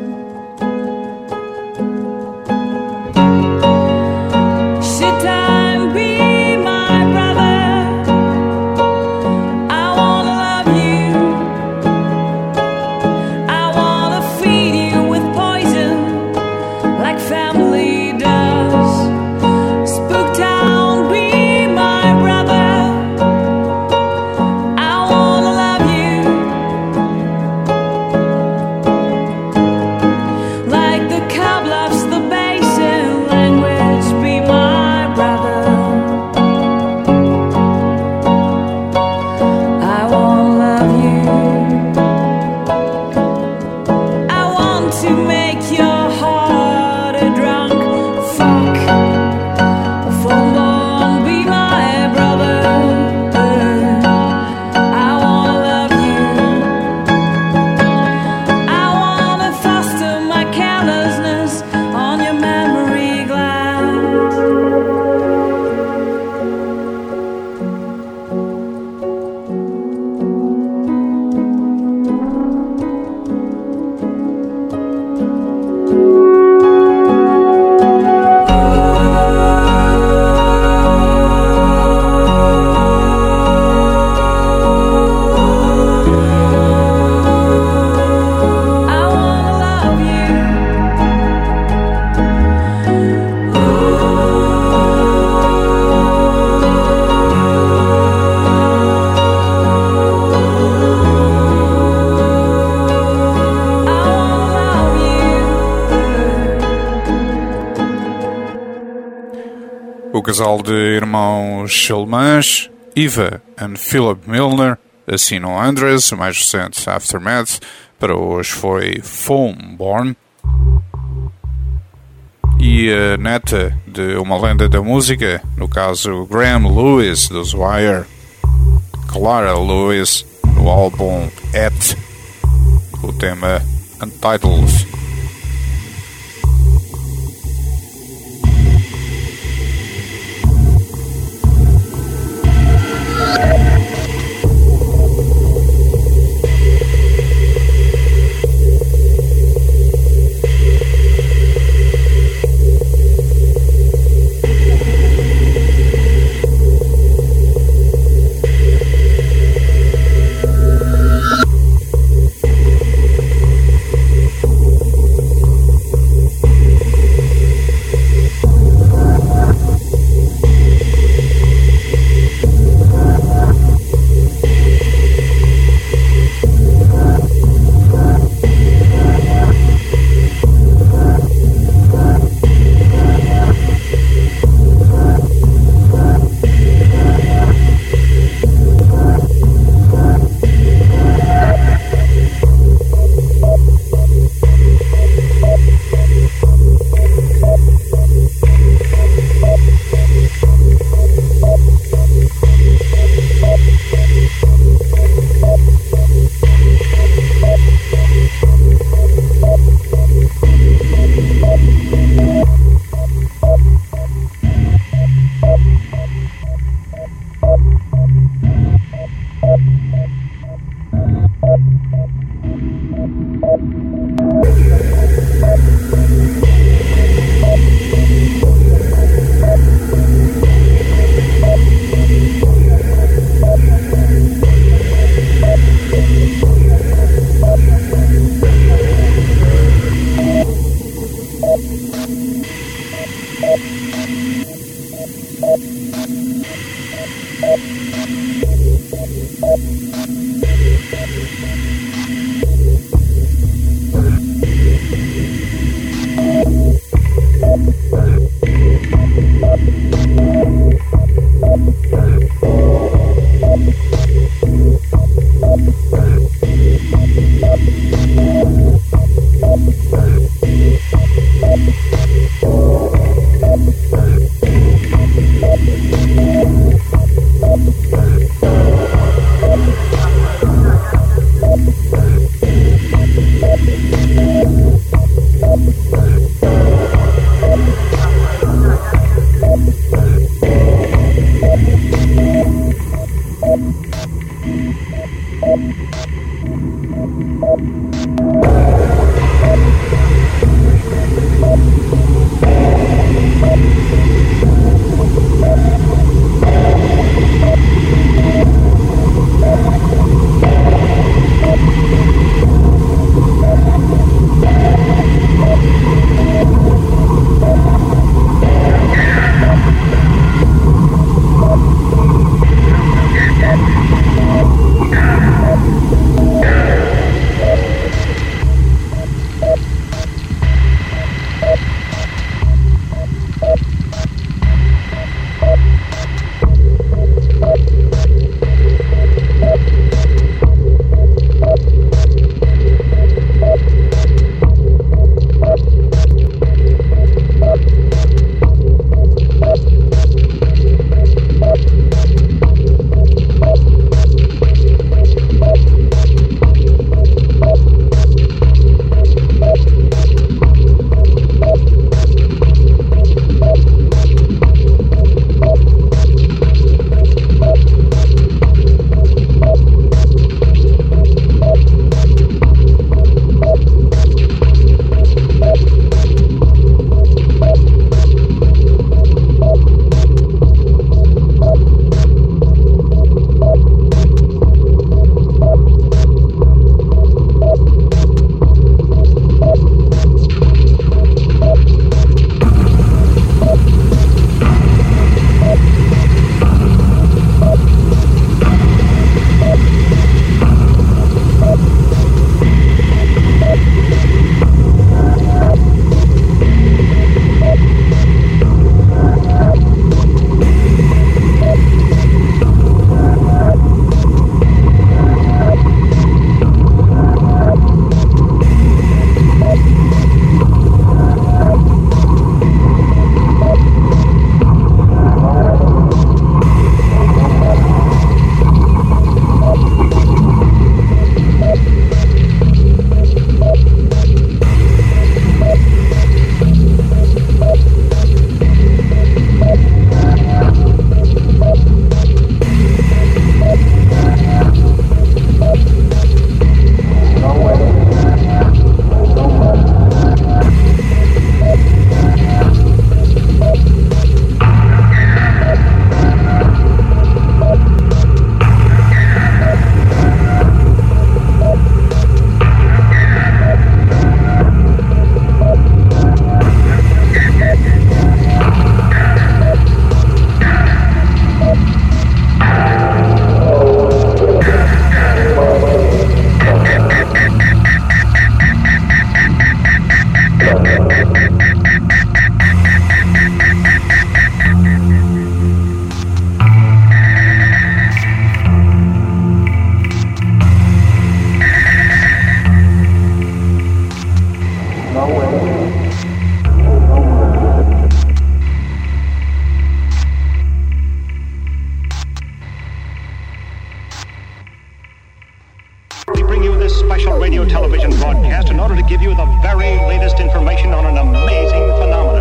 Should time be my brother, I wanna love you, I wanna feed you with poison like family does. Spooktown, be my brother, I wanna love you like the cub loves the basin language. Be my brother, I wanna love you, I want to make your heart a drunk fuck. Full-born, be my brother, I wanna love you, I wanna foster my carelessness on your memory glass. I wanna love you, O casal de irmãos alemães, Eva e Philip Milner, assinam Andres, o mais recente Aftermath. Para hoje foi Foamborn. E a neta de uma lenda da música, no caso Graham Lewis dos Wire, Clara Lewis, no álbum At, o tema Untitled. special radio television broadcast in order to give you the very latest information on an amazing phenomenon.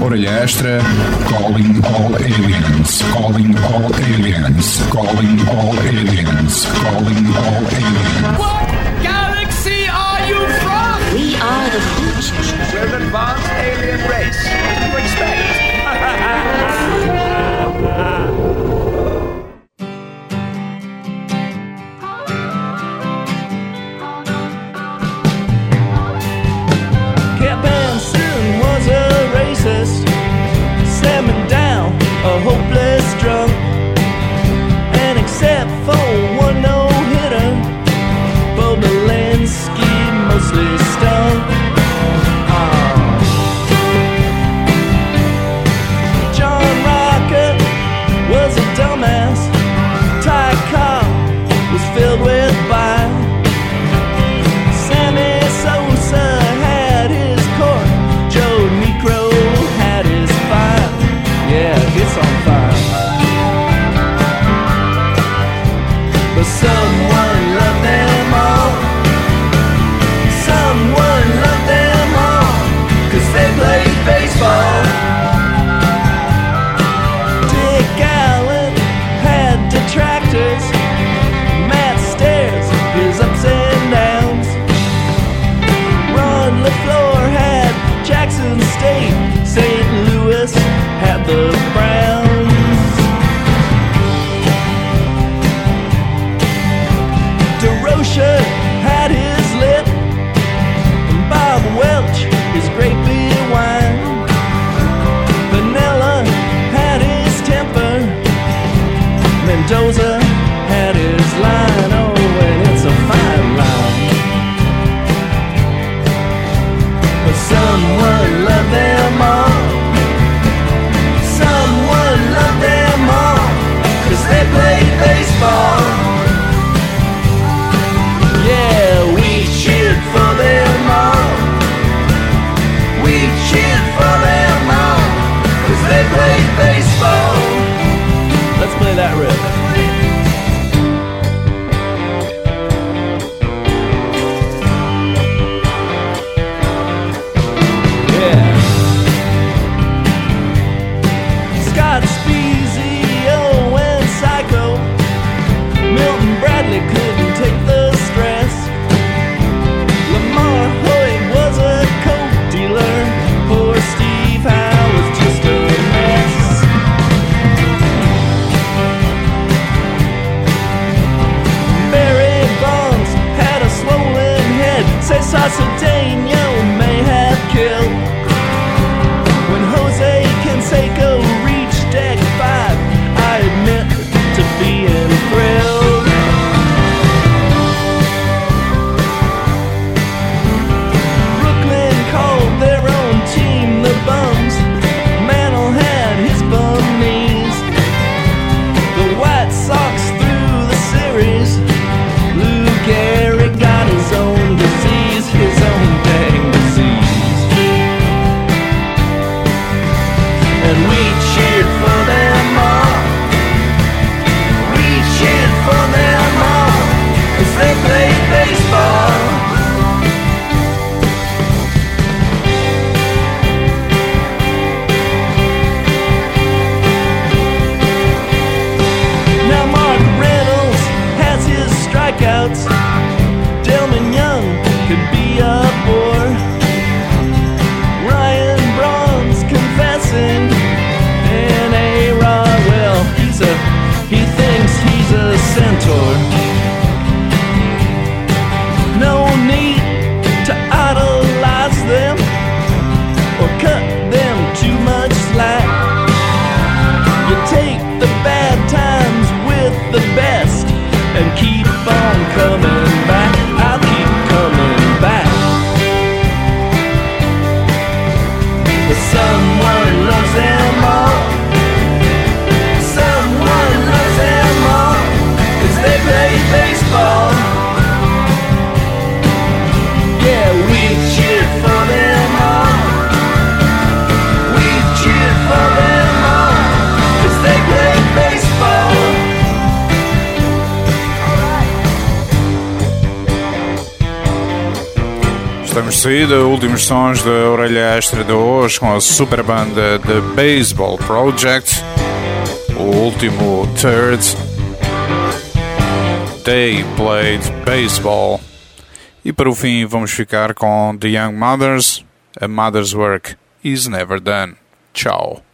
Orelha Extra, calling all aliens, calling all aliens, calling all aliens, calling all aliens. What galaxy are you from? We are the future. We're an advanced alien race. What do you expect? Slamming down a hopeless drunk, and except for one no-hitter, Bobulinski mostly stunk. John saída, últimos sons da orelha extra de hoje com a super banda The Baseball Project, o último third, They Played Baseball. E para o fim vamos ficar com The Young Mothers, A Mother's Work Is Never Done. Tchau.